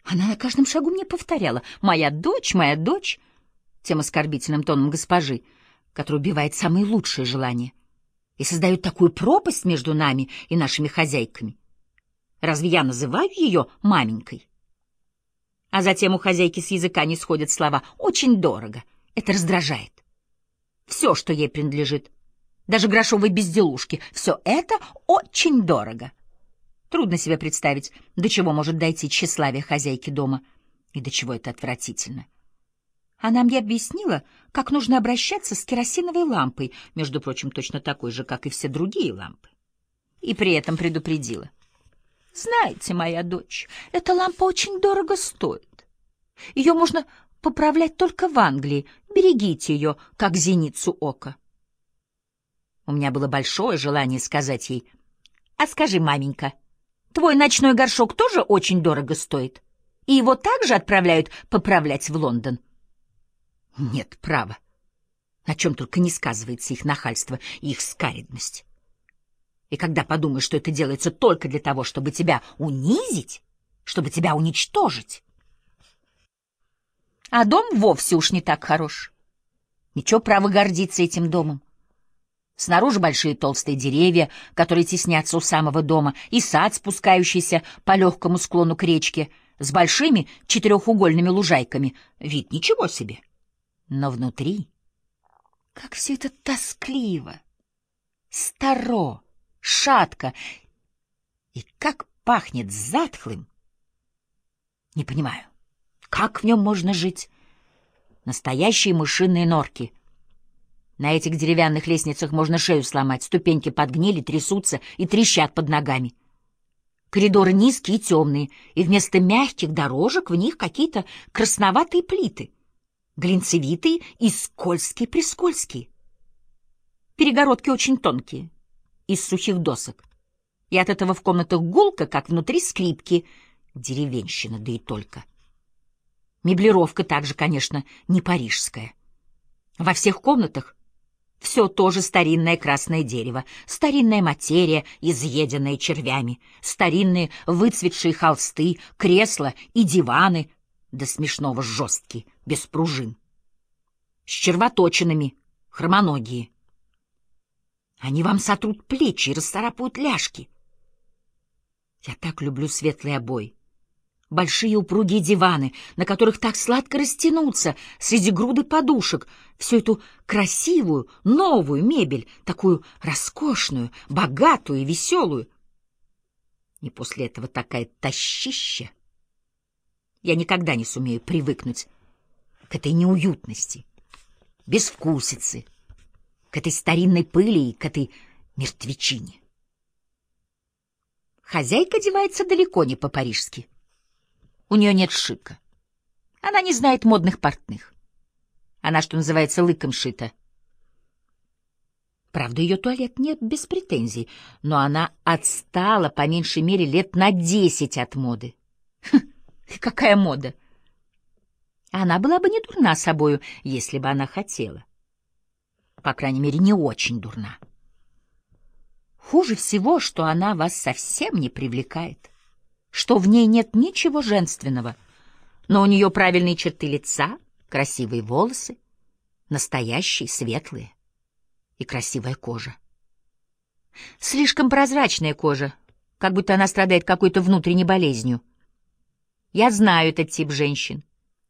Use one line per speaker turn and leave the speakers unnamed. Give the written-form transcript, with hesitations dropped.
Она на каждом шагу мне повторяла: моя дочь», тем оскорбительным тоном госпожи, которая убивает самые лучшие желания и создает такую пропасть между нами и нашими хозяйками. Разве я называю ее маменькой? А затем у хозяйки с языка не сходят слова «очень дорого». Это раздражает. Все, что ей принадлежит, даже грошовые безделушки, все это очень дорого. Трудно себе представить, до чего может дойти тщеславие хозяйки дома, и до чего это отвратительно. Она мне объяснила, как нужно обращаться с керосиновой лампой, между прочим, точно такой же, как и все другие лампы. И при этом предупредила: «Знаете, моя дочь, эта лампа очень дорого стоит. Ее можно поправлять только в Англии. Берегите ее, как зеницу ока». У меня было большое желание сказать ей: «А скажи, маменька, твой ночной горшок тоже очень дорого стоит, и его также отправляют поправлять в Лондон?» Нет, право. На чем только не сказывается их нахальство и их скаредность. И когда подумаешь, что это делается только для того, чтобы тебя унизить, чтобы тебя уничтожить. А дом вовсе уж не так хорош. Ничего, право, гордиться этим домом. Снаружи большие толстые деревья, которые теснятся у самого дома, и сад, спускающийся по легкому склону к речке, с большими четырехугольными лужайками. Вид ничего себе. Но внутри, как все это тоскливо, старо, шатко, и как пахнет затхлым. Не понимаю, как в нем можно жить? Настоящие мышиные норки. На этих деревянных лестницах можно шею сломать, ступеньки подгнили, трясутся и трещат под ногами. Коридоры низкие и темные, и вместо мягких дорожек в них какие-то красноватые плиты, глинцевитые и скользкие-прискользкие. Перегородки очень тонкие, из сухих досок, и от этого в комнатах гулко, как внутри скрипки, деревенщина, да и только. Меблировка также, конечно, не парижская. Во всех комнатах все тоже старинное красное дерево, старинная материя, изъеденная червями, старинные выцветшие холсты, кресла и диваны, до смешного жесткие, без пружин, с червоточинами, хромоногие. Они вам сотрут плечи и расцарапают ляжки. Я так люблю светлые обои, большие упругие диваны, на которых так сладко растянуться среди груды подушек, всю эту красивую, новую мебель, такую роскошную, богатую и веселую. И после этого такая тащища. Я никогда не сумею привыкнуть к этой неуютности, безвкусице, к этой старинной пыли и к этой мертвечине. Хозяйка одевается далеко не по-парижски. У нее нет шика. Она не знает модных портных. Она, что называется, лыком шита. Правда, ее туалет нет без претензий, но она отстала по меньшей мере лет на 10 от моды. Какая мода? Она была бы не дурна собою, если бы она хотела. По крайней мере, не очень дурна. Хуже всего, что она вас совсем не привлекает, что в ней нет ничего женственного, но у нее правильные черты лица, красивые волосы, настоящие, светлые и красивая кожа. Слишком прозрачная кожа, как будто она страдает какой-то внутренней болезнью. Я знаю этот тип женщин.